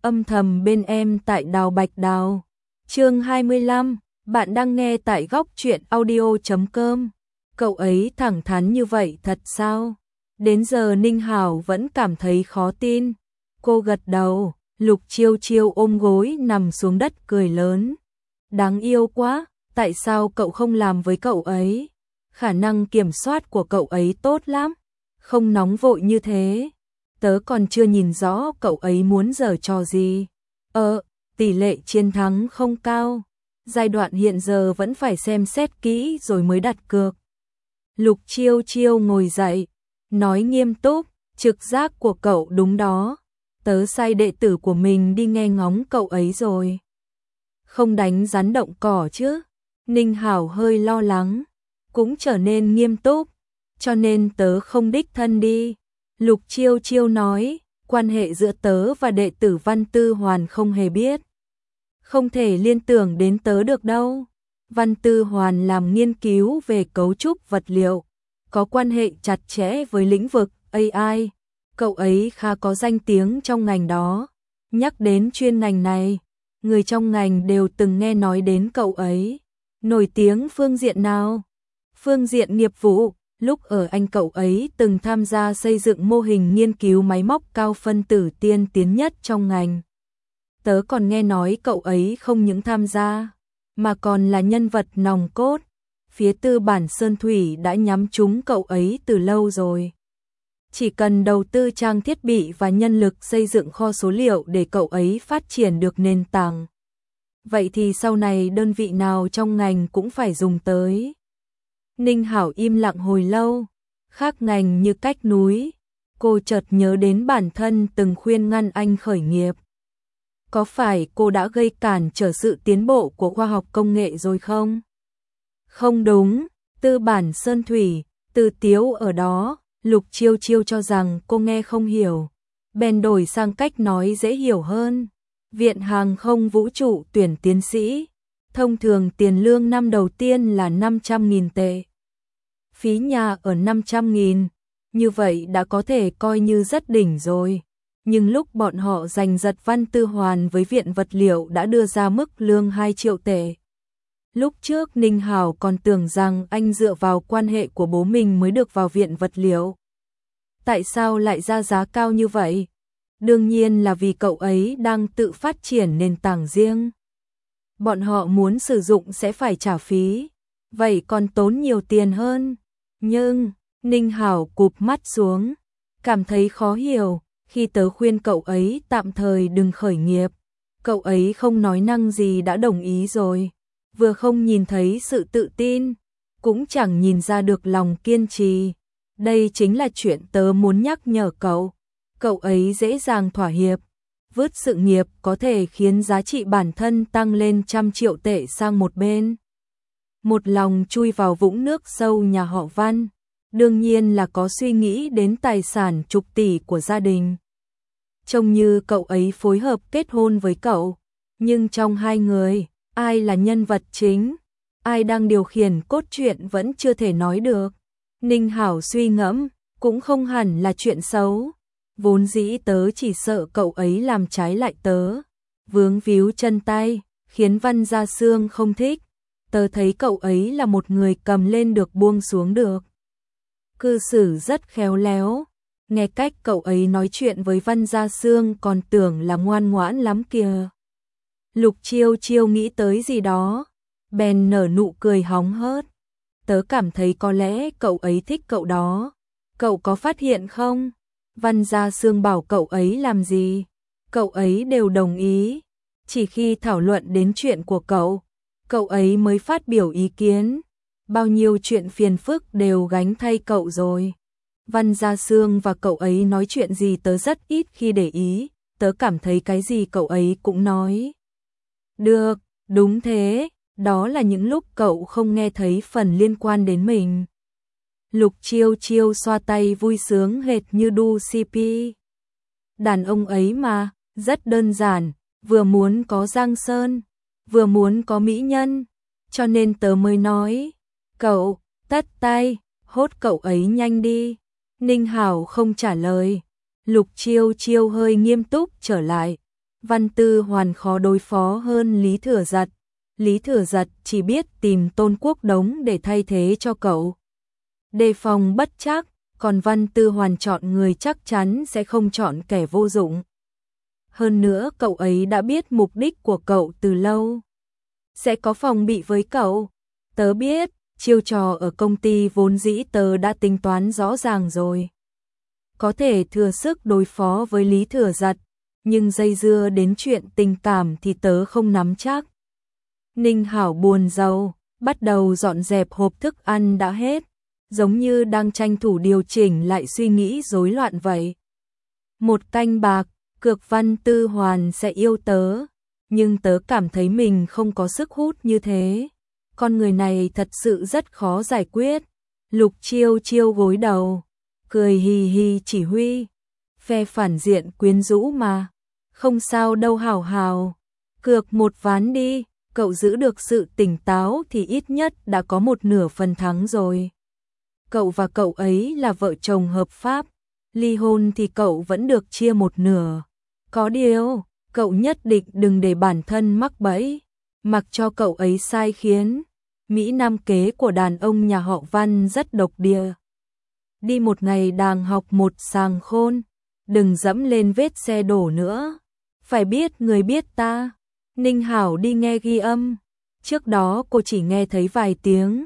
Âm thầm bên em tại Đào Bạch Đào. Chương 25, bạn đang nghe tại góc truyện audio.com. Cậu ấy thẳng thắn như vậy thật sao? Đến giờ Ninh Hảo vẫn cảm thấy khó tin. Cô gật đầu, Lục Chiêu Chiêu ôm gối nằm xuống đất cười lớn. Đáng yêu quá, tại sao cậu không làm với cậu ấy? Khả năng kiểm soát của cậu ấy tốt lắm, không nóng vội như thế. Tớ còn chưa nhìn rõ cậu ấy muốn giở trò gì. Tỷ lệ chiến thắng không cao. Giai đoạn hiện giờ vẫn phải xem xét kỹ rồi mới đặt cược. Lục Chiêu Chiêu ngồi dậy, nói nghiêm túc, trực giác của cậu đúng đó. Tớ sai đệ tử của mình đi nghe ngóng cậu ấy rồi. Không đánh rắn động cỏ chứ? Ninh Hảo hơi lo lắng, cũng trở nên nghiêm túc. Cho nên tớ không đích thân đi. Lục Chiêu Chiêu nói, quan hệ giữa tớ và đệ tử Văn Tư Hoàn không hề biết. Không thể liên tưởng đến tớ được đâu. Văn Tư Hoàn làm nghiên cứu về cấu trúc vật liệu, có quan hệ chặt chẽ với lĩnh vực AI. Cậu ấy khá có danh tiếng trong ngành đó. Nhắc đến chuyên ngành này, người trong ngành đều từng nghe nói đến cậu ấy. Nổi tiếng phương diện nào? Phương diện nghiệp vụ. Lúc ở Anh cậu ấy từng tham gia xây dựng mô hình nghiên cứu máy móc cao phân tử tiên tiến nhất trong ngành. Tớ còn nghe nói cậu ấy không những tham gia, mà còn là nhân vật nòng cốt. Phía tư bản Sơn Thủy đã nhắm trúng cậu ấy từ lâu rồi. Chỉ cần đầu tư trang thiết bị và nhân lực xây dựng kho số liệu để cậu ấy phát triển được nền tảng. Vậy thì sau này đơn vị nào trong ngành cũng phải dùng tới. Ninh Hảo im lặng hồi lâu, khác ngành như cách núi. Cô chợt nhớ đến bản thân từng khuyên ngăn anh khởi nghiệp. Có phải cô đã gây cản trở sự tiến bộ của khoa học công nghệ rồi không? Không đúng, tư bản Sơn Thủy, Từ Tiếu ở đó. Lục Chiêu Chiêu cho rằng cô nghe không hiểu, bèn đổi sang cách nói dễ hiểu hơn. Viện Hàng không Vũ trụ tuyển tiến sĩ, thông thường tiền lương năm đầu tiên là 500.000 tệ. Phí nhà ở 500.000, như vậy đã có thể coi như rất đỉnh rồi. Nhưng lúc bọn họ giành giật Văn Tư Hoàn với Viện Vật liệu đã đưa ra mức lương 2 triệu tệ. Lúc trước Ninh Hảo còn tưởng rằng anh dựa vào quan hệ của bố mình mới được vào Viện Vật liệu. Tại sao lại ra giá cao như vậy? Đương nhiên là vì cậu ấy đang tự phát triển nền tảng riêng. Bọn họ muốn sử dụng sẽ phải trả phí, vậy còn tốn nhiều tiền hơn. Nhưng, Ninh Hảo cụp mắt xuống, cảm thấy khó hiểu. Khi tớ khuyên cậu ấy tạm thời đừng khởi nghiệp, cậu ấy không nói năng gì đã đồng ý rồi. Vừa không nhìn thấy sự tự tin, cũng chẳng nhìn ra được lòng kiên trì. Đây chính là chuyện tớ muốn nhắc nhở cậu. Cậu ấy dễ dàng thỏa hiệp, vứt sự nghiệp có thể khiến giá trị bản thân tăng lên 100 triệu tệ sang một bên. Một lòng chui vào vũng nước sâu nhà họ Văn, đương nhiên là có suy nghĩ đến tài sản chục tỷ của gia đình. Trông như cậu ấy phối hợp kết hôn với cậu, nhưng trong hai người, ai là nhân vật chính, ai đang điều khiển cốt truyện vẫn chưa thể nói được. Ninh Hảo suy ngẫm, cũng không hẳn là chuyện xấu. Vốn dĩ tớ chỉ sợ cậu ấy làm trái lại tớ, vướng víu chân tay, khiến Văn Gia Sương không thích. Tớ thấy cậu ấy là một người cầm lên được buông xuống được. Cư xử rất khéo léo, nghe cách cậu ấy nói chuyện với Văn Gia Sương còn tưởng là ngoan ngoãn lắm kìa. Lục Chiêu Chiêu nghĩ tới gì đó, bèn nở nụ cười hóng hớt. Tớ cảm thấy có lẽ cậu ấy thích cậu đó. Cậu có phát hiện không? Văn Gia Sương bảo cậu ấy làm gì, cậu ấy đều đồng ý. Chỉ khi thảo luận đến chuyện của cậu, cậu ấy mới phát biểu ý kiến. Bao nhiêu chuyện phiền phức đều gánh thay cậu rồi. Văn Gia Sương và cậu ấy nói chuyện gì tớ rất ít khi để ý. Tớ cảm thấy cái gì cậu ấy cũng nói. Được, đúng thế, đó là những lúc cậu không nghe thấy phần liên quan đến mình. Lục Chiêu Chiêu xoa tay vui sướng hệt như đu CP. Đàn ông ấy mà, rất đơn giản, vừa muốn có Giang Sơn, vừa muốn có mỹ nhân, cho nên tớ mới nói. Cậu, tất tay, hốt cậu ấy nhanh đi. Ninh Hảo không trả lời. Lục Chiêu Chiêu hơi nghiêm túc trở lại. Văn Tư Hoàn khó đối phó hơn Lý Thừa Giật. Lý Thừa Giật chỉ biết tìm Tôn Quốc Đống để thay thế cho cậu. Đề phòng bất trắc, còn Văn Tư Hoàn chọn người chắc chắn sẽ không chọn kẻ vô dụng. Hơn nữa cậu ấy đã biết mục đích của cậu từ lâu. Sẽ có phòng bị với cậu. Tớ biết, chiêu trò ở công ty vốn dĩ tớ đã tính toán rõ ràng rồi. Có thể thừa sức đối phó với Lý Thừa Giật, nhưng dây dưa đến chuyện tình cảm thì tớ không nắm chắc. Ninh Hảo buồn rầu, bắt đầu dọn dẹp hộp thức ăn đã hết, giống như đang tranh thủ điều chỉnh lại suy nghĩ rối loạn vậy. 1 canh bạc, cược Văn Tư Hoàn sẽ yêu tớ, nhưng tớ cảm thấy mình không có sức hút như thế. Con người này thật sự rất khó giải quyết. Lục Chiêu Chiêu gối đầu, cười hì hì chỉ huy. Phe phản diện quyến rũ mà. Không sao đâu Hảo Hảo. Cược 1 ván đi, cậu giữ được sự tỉnh táo thì ít nhất đã có 1/2 phần thắng rồi. Cậu và cậu ấy là vợ chồng hợp pháp. Ly hôn thì cậu vẫn được chia 1/2. Có điều, cậu nhất định đừng để bản thân mắc bẫy. Mặc cho cậu ấy sai khiến. Mỹ Nam kế của đàn ông nhà họ Văn rất độc địa. Đi một ngày đàng học một sàng khôn. Đừng dẫm lên vết xe đổ nữa. Phải biết người biết ta. Ninh Hảo đi nghe ghi âm. Trước đó cô chỉ nghe thấy vài tiếng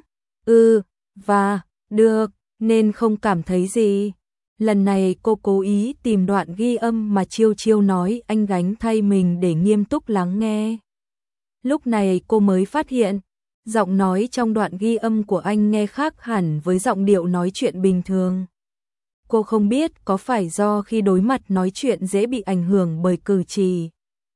và được, nên không cảm thấy gì. Lần này cô cố ý tìm đoạn ghi âm mà Chiêu Chiêu nói anh gánh thay mình để nghiêm túc lắng nghe. Lúc này cô mới phát hiện, giọng nói trong đoạn ghi âm của anh nghe khác hẳn với giọng điệu nói chuyện bình thường. Cô không biết có phải do khi đối mặt nói chuyện dễ bị ảnh hưởng bởi cử chỉ,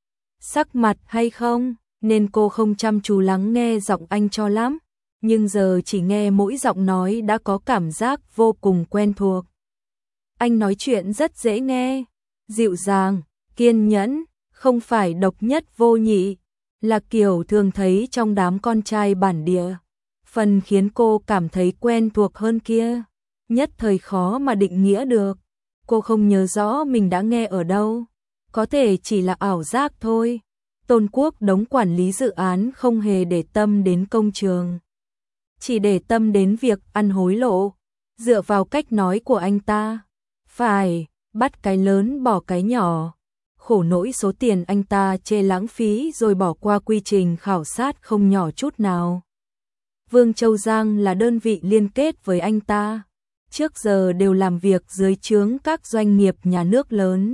sắc mặt hay không, nên cô không chăm chú lắng nghe giọng anh cho lắm, nhưng giờ chỉ nghe mỗi giọng nói đã có cảm giác vô cùng quen thuộc. Anh nói chuyện rất dễ nghe, dịu dàng, kiên nhẫn, không phải độc nhất vô nhị, là kiểu thường thấy trong đám con trai bản địa. Phần khiến cô cảm thấy quen thuộc hơn kia, nhất thời khó mà định nghĩa được. Cô không nhớ rõ mình đã nghe ở đâu, có thể chỉ là ảo giác thôi. Tôn Quốc Đống quản lý dự án không hề để tâm đến công trường, chỉ để tâm đến việc ăn hối lộ. Dựa vào cách nói của anh ta, phải bắt cái lớn bỏ cái nhỏ. Khổ nỗi số tiền anh ta chê lãng phí rồi bỏ qua quy trình khảo sát không nhỏ chút nào. Vương Châu Giang là đơn vị liên kết với anh ta, trước giờ đều làm việc dưới trướng các doanh nghiệp nhà nước lớn.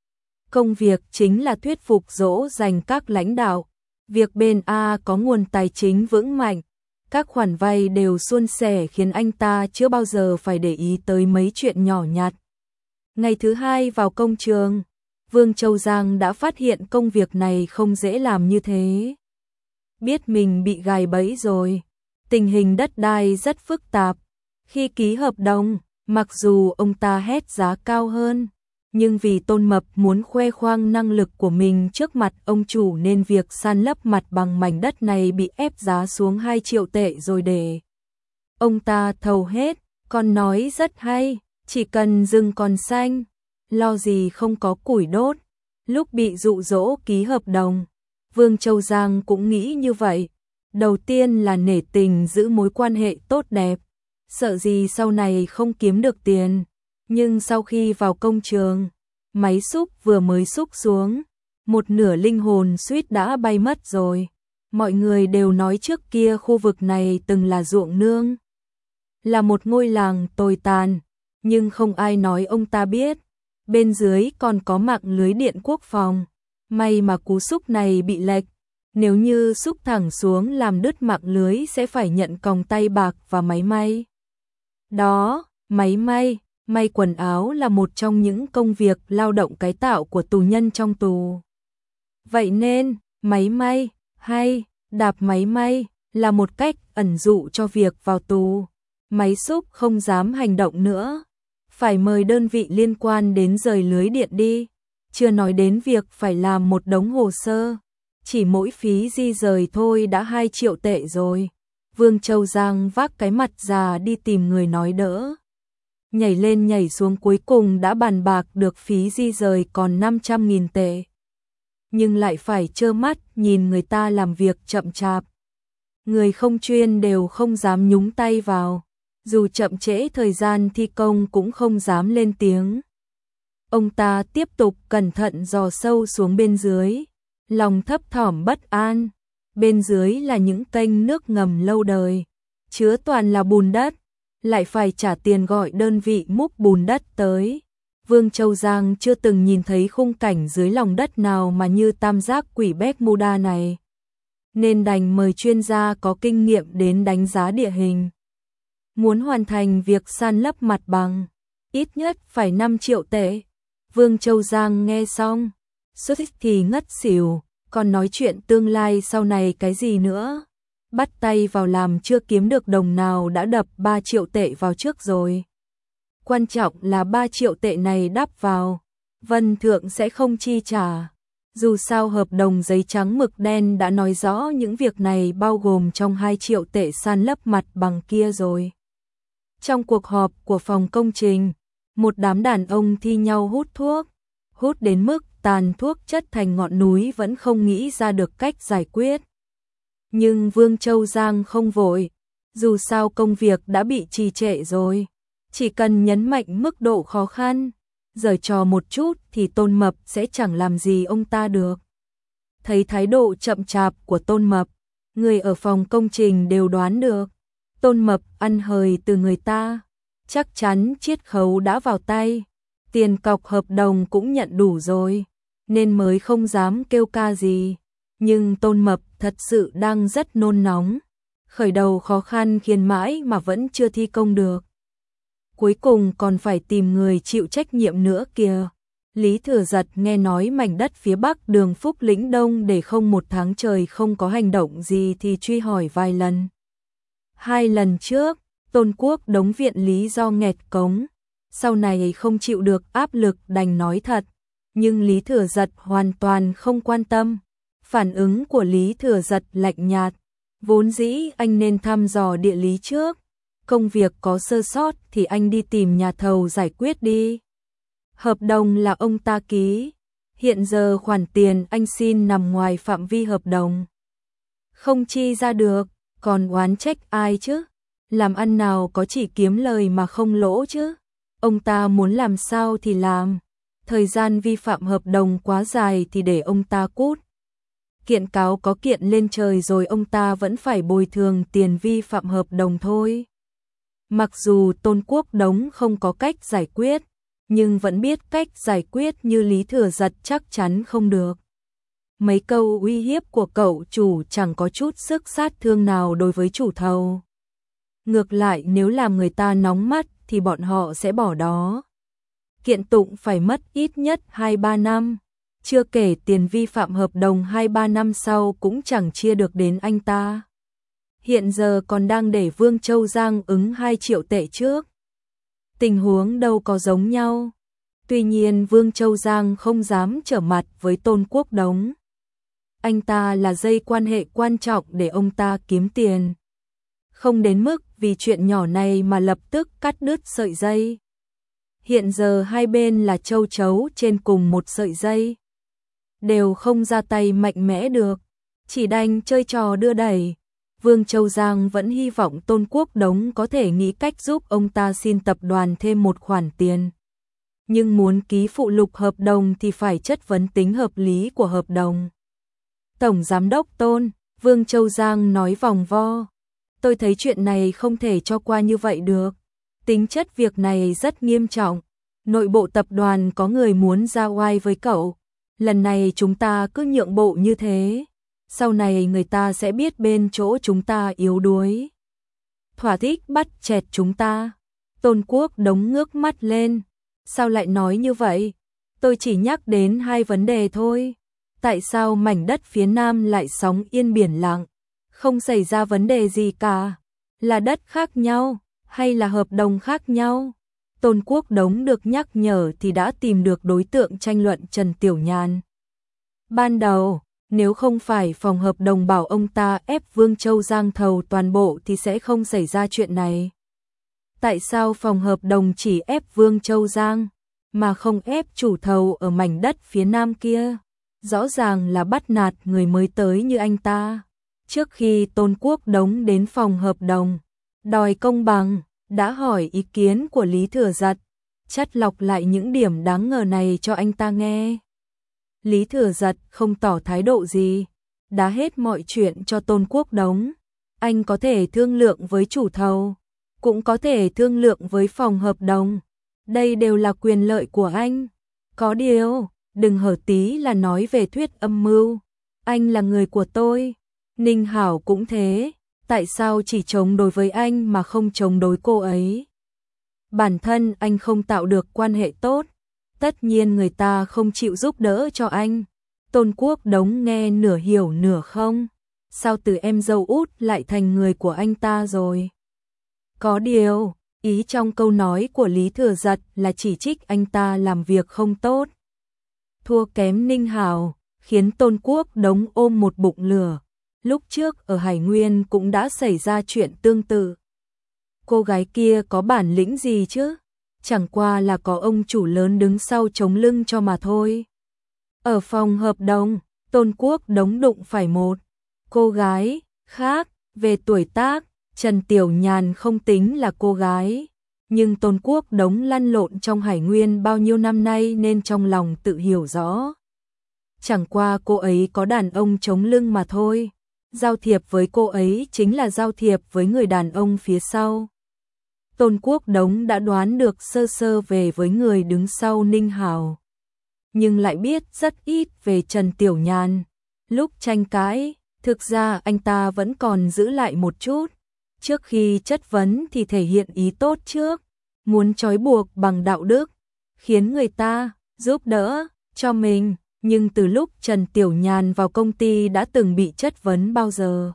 Công việc chính là thuyết phục dỗ dành các lãnh đạo. Việc bên A có nguồn tài chính vững mạnh, các khoản vay đều suôn sẻ khiến anh ta chưa bao giờ phải để ý tới mấy chuyện nhỏ nhặt. Ngày thứ 2 vào công trường, Vương Châu Giang đã phát hiện công việc này không dễ làm như thế. Biết mình bị gài bẫy rồi. Tình hình đất đai rất phức tạp. Khi ký hợp đồng, mặc dù ông ta hét giá cao hơn, nhưng vì Tôn Mập muốn khoe khoang năng lực của mình trước mặt ông chủ nên việc san lấp mặt bằng mảnh đất này bị ép giá xuống 2 triệu tệ rồi để ông ta thầu hết. Còn nói rất hay, chỉ cần rừng còn xanh, lo gì không có củi đốt. Lúc bị dụ dỗ ký hợp đồng, Vương Châu Giang cũng nghĩ như vậy. Đầu tiên là nể tình giữ mối quan hệ tốt đẹp, sợ gì sau này không kiếm được tiền. Nhưng sau khi vào công trường, máy xúc vừa mới xúc xuống, 1/2 linh hồn suýt đã bay mất rồi. Mọi người đều nói trước kia khu vực này từng là ruộng nương, là một ngôi làng tồi tàn, nhưng không ai nói ông ta biết. Bên dưới còn có mạng lưới điện quốc phòng. May mà cú xúc này bị lệch. Nếu như xúc thẳng xuống làm đứt mạng lưới sẽ phải nhận còng tay bạc và máy may. Đó, máy may quần áo là một trong những công việc lao động cái tạo của tù nhân trong tù. Vậy nên, máy may, hay đạp máy may, là một cách ẩn dụ cho việc vào tù. Máy xúc không dám hành động nữa. Phải mời đơn vị liên quan đến rời lưới điện đi. Chưa nói đến việc phải làm một đống hồ sơ. Chỉ mỗi phí di rời thôi đã 2 triệu tệ rồi. Vương Châu Giang vác cái mặt già đi tìm người nói đỡ. Nhảy lên nhảy xuống cuối cùng đã bàn bạc được phí di rời còn 500.000 tệ. nhưng lại phải trơ mắt nhìn người ta làm việc chậm chạp. Người không chuyên đều không dám nhúng tay vào, dù chậm trễ thời gian thi công cũng không dám lên tiếng. Ông ta tiếp tục cẩn thận dò sâu xuống bên dưới, lòng thấp thỏm bất an. Bên dưới là những kênh nước ngầm lâu đời, chứa toàn là bùn đất, lại phải trả tiền gọi đơn vị múc bùn đất tới. Vương Châu Giang chưa từng nhìn thấy khung cảnh dưới lòng đất nào mà như tam giác quỷ Bermuda này, nên đành mời chuyên gia có kinh nghiệm đến đánh giá địa hình. Muốn hoàn thành việc san lấp mặt bằng, ít nhất phải 5 triệu tệ. Vương Châu Giang nghe xong, suýt thì ngất xỉu, còn nói chuyện tương lai sau này cái gì nữa. Bắt tay vào làm chưa kiếm được đồng nào đã đập 3 triệu tệ vào trước rồi. Quan trọng là 3 triệu tệ này đắp vào, Vân Thượng sẽ không chi trả. Dù sao hợp đồng giấy trắng mực đen đã nói rõ những việc này bao gồm trong 2 triệu tệ san lấp mặt bằng kia rồi. Trong cuộc họp của phòng công trình, một đám đàn ông thi nhau hút thuốc, hút đến mức tàn thuốc chất thành ngọn núi vẫn không nghĩ ra được cách giải quyết. Nhưng Vương Châu Giang không vội, dù sao công việc đã bị trì trệ rồi, chỉ cần nhấn mạnh mức độ khó khăn, giở trò một chút thì Tôn Mập sẽ chẳng làm gì ông ta được. Thấy thái độ chậm chạp của Tôn Mập, người ở phòng công trình đều đoán được, Tôn Mập ăn hời từ người ta, chắc chắn chiết khấu đã vào tay, tiền cọc hợp đồng cũng nhận đủ rồi, nên mới không dám kêu ca gì. Nhưng Tôn Mập thật sự đang rất nôn nóng, khởi đầu khó khăn khiến mãi mà vẫn chưa thi công được. Cuối cùng còn phải tìm người chịu trách nhiệm nữa kìa. Lý Thừa Giật nghe nói mảnh đất phía bắc đường Phúc Lĩnh Đông để không 1 tháng trời không có hành động gì thì truy hỏi vài lần. 2 lần trước, Tôn Quốc Đống viện lý do nghẹt cống, sau này không chịu được áp lực đành nói thật, nhưng Lý Thừa Giật hoàn toàn không quan tâm. Phản ứng của Lý Thừa Giật lạnh nhạt, vốn dĩ anh nên thăm dò địa lý trước, công việc có sơ sót thì anh đi tìm nhà thầu giải quyết đi. Hợp đồng là ông ta ký, hiện giờ khoản tiền anh xin nằm ngoài phạm vi hợp đồng. Không chi ra được, còn oán trách ai chứ? Làm ăn nào có chỉ kiếm lời mà không lỗ chứ? Ông ta muốn làm sao thì làm, thời gian vi phạm hợp đồng quá dài thì để ông ta cút. Kiện cáo có kiện lên trời rồi ông ta vẫn phải bồi thường tiền vi phạm hợp đồng thôi. Mặc dù Tôn Quốc Đống không có cách giải quyết, nhưng vẫn biết cách giải quyết như Lý Thừa Giật chắc chắn không được. Mấy câu uy hiếp của cậu chủ chẳng có chút sức sát thương nào đối với chủ thầu. Ngược lại nếu làm người ta nóng mắt thì bọn họ sẽ bỏ đó. Kiện tụng phải mất ít nhất 2-3 năm. Chưa kể tiền vi phạm hợp đồng 2-3 năm sau cũng chẳng chia được đến anh ta. Hiện giờ còn đang để Vương Châu Giang ứng 2 triệu tệ trước. Tình huống đâu có giống nhau. Tuy nhiên Vương Châu Giang không dám trở mặt với Tôn Quốc Đống. Anh ta là dây quan hệ quan trọng để ông ta kiếm tiền. Không đến mức vì chuyện nhỏ này mà lập tức cắt đứt sợi dây. Hiện giờ hai bên là châu chấu trên cùng một sợi dây. Đều không ra tay mạnh mẽ được, chỉ đành chơi trò đưa đẩy. Vương Châu Giang vẫn hy vọng Tôn Quốc Đống có thể nghĩ cách giúp ông ta xin tập đoàn thêm một khoản tiền. Nhưng muốn ký phụ lục hợp đồng thì phải chất vấn tính hợp lý của hợp đồng. Tổng Giám đốc Tôn, Vương Châu Giang nói vòng vo. Tôi thấy chuyện này không thể cho qua như vậy được. Tính chất việc này rất nghiêm trọng. Nội bộ tập đoàn có người muốn ra oai với cậu. Lần này chúng ta cứ nhượng bộ như thế. Sau này người ta sẽ biết bên chỗ chúng ta yếu đuối. Thỏa thích bắt chẹt chúng ta. Tôn Quốc Đống ngước mắt lên. Sao lại nói như vậy? Tôi chỉ nhắc đến 2 vấn đề thôi. Tại sao mảnh đất phía Nam lại sóng yên biển lặng? Không xảy ra vấn đề gì cả. Là đất khác nhau, hay là hợp đồng khác nhau? Tôn Quốc Đống được nhắc nhở thì đã tìm được đối tượng tranh luận Trần Tiểu Nhàn. Ban đầu, nếu không phải phòng hợp đồng bảo ông ta ép Vương Châu Giang thầu toàn bộ thì sẽ không xảy ra chuyện này. Tại sao phòng hợp đồng chỉ ép Vương Châu Giang, mà không ép chủ thầu ở mảnh đất phía Nam kia? rõ ràng là bắt nạt người mới tới như anh ta. Trước khi Tôn Quốc Đống đến phòng hợp đồng, đòi công bằng, đã hỏi ý kiến của Lý Thừa Giật, chắt lọc lại những điểm đáng ngờ này cho anh ta nghe. Lý Thừa Giật không tỏ thái độ gì, đã hết mọi chuyện cho Tôn Quốc Đống. Anh có thể thương lượng với chủ thầu, cũng có thể thương lượng với phòng hợp đồng. Đây đều là quyền lợi của anh. Có điều, đừng hở tí là nói về thuyết âm mưu. Anh là người của tôi. Ninh Hảo cũng thế. Tại sao chỉ chống đối với anh mà không chống đối cô ấy? Bản thân anh không tạo được quan hệ tốt, tất nhiên người ta không chịu giúp đỡ cho anh. Tôn Quốc Đống nghe nửa hiểu nửa không. Sao từ em dâu út lại thành người của anh ta rồi? Có điều, ý trong câu nói của Lý Thừa Giật là chỉ trích anh ta làm việc không tốt, thua kém Ninh Hảo, khiến Tôn Quốc Đống ôm một bụng lửa. Lúc trước ở Hải Nguyên cũng đã xảy ra chuyện tương tự. Cô gái kia có bản lĩnh gì chứ? Chẳng qua là có ông chủ lớn đứng sau chống lưng cho mà thôi. Ở phòng hợp đồng, Tôn Quốc Đống đụng phải một cô gái khác. Về tuổi tác, Trần Tiểu Nhàn không tính là cô gái, nhưng Tôn Quốc Đống lăn lộn trong Hải Nguyên bao nhiêu năm nay nên trong lòng tự hiểu rõ. Chẳng qua cô ấy có đàn ông chống lưng mà thôi. Giao thiệp với cô ấy chính là giao thiệp với người đàn ông phía sau. Tôn Quốc Đống đã đoán được sơ sơ về với người đứng sau Ninh Hảo, nhưng lại biết rất ít về Trần Tiểu Nhàn. Lúc tranh cãi, thực ra anh ta vẫn còn giữ lại một chút. Trước khi chất vấn thì thể hiện ý tốt trước, muốn trói buộc bằng đạo đức, khiến người ta giúp đỡ cho mình. Nhưng từ lúc Trần Tiểu Nhàn vào công ty đã từng bị chất vấn bao giờ.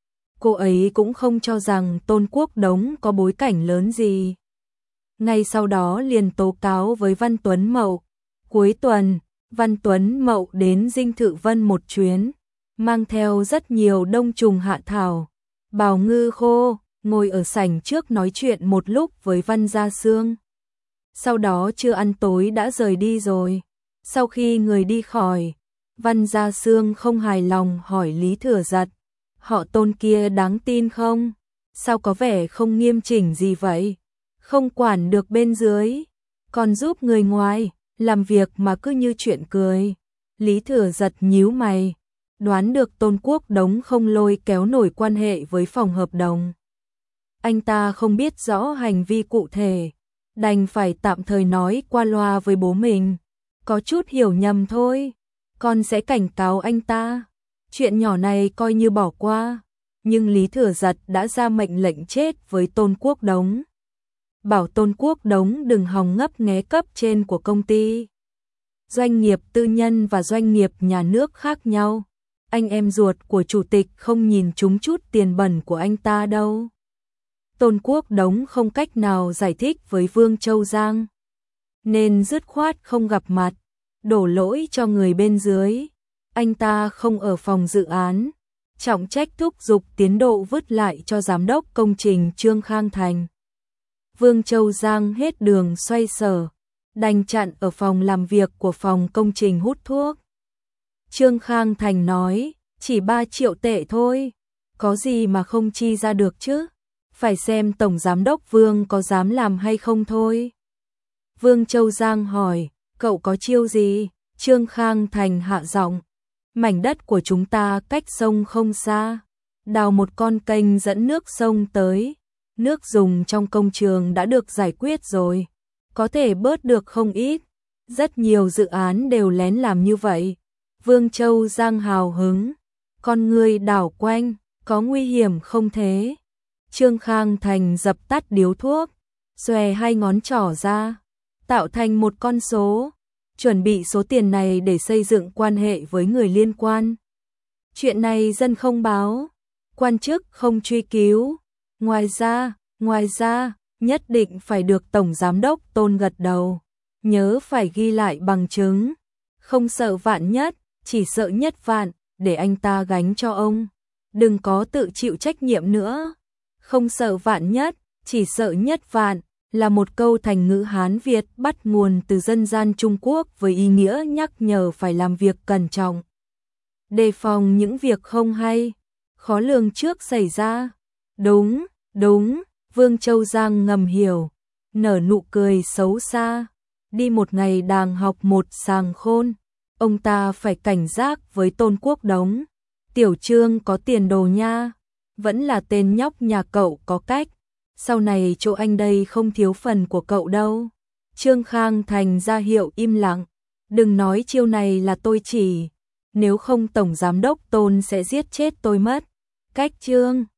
Cô ấy cũng không cho rằng Tôn Quốc Đống có bối cảnh lớn gì. Ngay sau đó liền tố cáo với Văn Tuấn Mậu. Cuối tuần, Văn Tuấn Mậu đến Dinh Thự Vân một chuyến, mang theo rất nhiều đông trùng hạ thảo, bào ngư khô, ngồi ở sảnh trước nói chuyện một lúc với Văn Gia Sương. Sau đó chưa ăn tối đã rời đi rồi. Sau khi người đi khỏi, Văn Gia Sương không hài lòng hỏi Lý Thừa Giật, họ Tôn kia đáng tin không? Sao có vẻ không nghiêm chỉnh gì vậy? Không quản được bên dưới, còn giúp người ngoài làm việc mà cứ như chuyện cười. Lý Thừa Giật nhíu mày, đoán được Tôn Quốc Đống không lôi kéo nổi quan hệ với phòng hợp đồng. Anh ta không biết rõ hành vi cụ thể, đành phải tạm thời nói qua loa với bố mình. Có chút hiểu nhầm thôi, con sẽ cảnh cáo anh ta. Chuyện nhỏ này coi như bỏ qua. Nhưng Lý Thừa Giật đã ra mệnh lệnh chết với Tôn Quốc Đống. Bảo Tôn Quốc Đống đừng hòng ngấp nghé cấp trên của công ty. Doanh nghiệp tư nhân và doanh nghiệp nhà nước khác nhau. Anh em ruột của chủ tịch không nhìn trúng chút tiền bẩn của anh ta đâu. Tôn Quốc Đống không cách nào giải thích với Vương Châu Giang, nên dứt khoát không gặp mặt, đổ lỗi cho người bên dưới. Anh ta không ở phòng dự án, trọng trách thúc giục tiến độ vứt lại cho giám đốc công trình Trương Khang Thành. Vương Châu Giang hết đường xoay sở, đành chặn ở phòng làm việc của phòng công trình hút thuốc. Trương Khang Thành nói, chỉ 3 triệu tệ thôi, có gì mà không chi ra được chứ, phải xem tổng giám đốc Vương có dám làm hay không thôi. Vương Châu Giang hỏi, cậu có chiêu gì? Trương Khang Thành hạ giọng, mảnh đất của chúng ta cách sông không xa, đào một con kênh dẫn nước sông tới, nước dùng trong công trường đã được giải quyết rồi, có thể bớt được không ít, rất nhiều dự án đều lén làm như vậy. Vương Châu Giang hào hứng, con người đảo quanh, có nguy hiểm không thế? Trương Khang Thành dập tắt điếu thuốc, xòe 2 ngón trỏ ra, tạo thành một con số, chuẩn bị số tiền này để xây dựng quan hệ với người liên quan. Chuyện này dân không báo, quan chức không truy cứu. Ngoài ra, nhất định phải được Tổng Giám đốc Tôn gật đầu. Nhớ phải ghi lại bằng chứng. Không sợ vạn nhất, chỉ sợ nhất vạn, để anh ta gánh cho ông. Đừng có tự chịu trách nhiệm nữa. Không sợ vạn nhất, chỉ sợ nhất vạn, là một câu thành ngữ Hán Việt bắt nguồn từ dân gian Trung Quốc với ý nghĩa nhắc nhở phải làm việc cẩn trọng. đề phòng những việc không hay, khó lường trước xảy ra. Đúng, đúng, Vương Châu Giang ngầm hiểu, nở nụ cười xấu xa. Đi một ngày đàng học một sàng khôn, ông ta phải cảnh giác với Tôn Quốc Đống. Tiểu Trương có tiền đồ nha, vẫn là tên nhóc nhà cậu có cách, sau này chỗ anh đây không thiếu phần của cậu đâu. Trương Khang Thành ra hiệu im lặng, đừng nói chiêu này là tôi chỉ, nếu không tổng giám đốc Tôn sẽ giết chết tôi mất. Cách Trương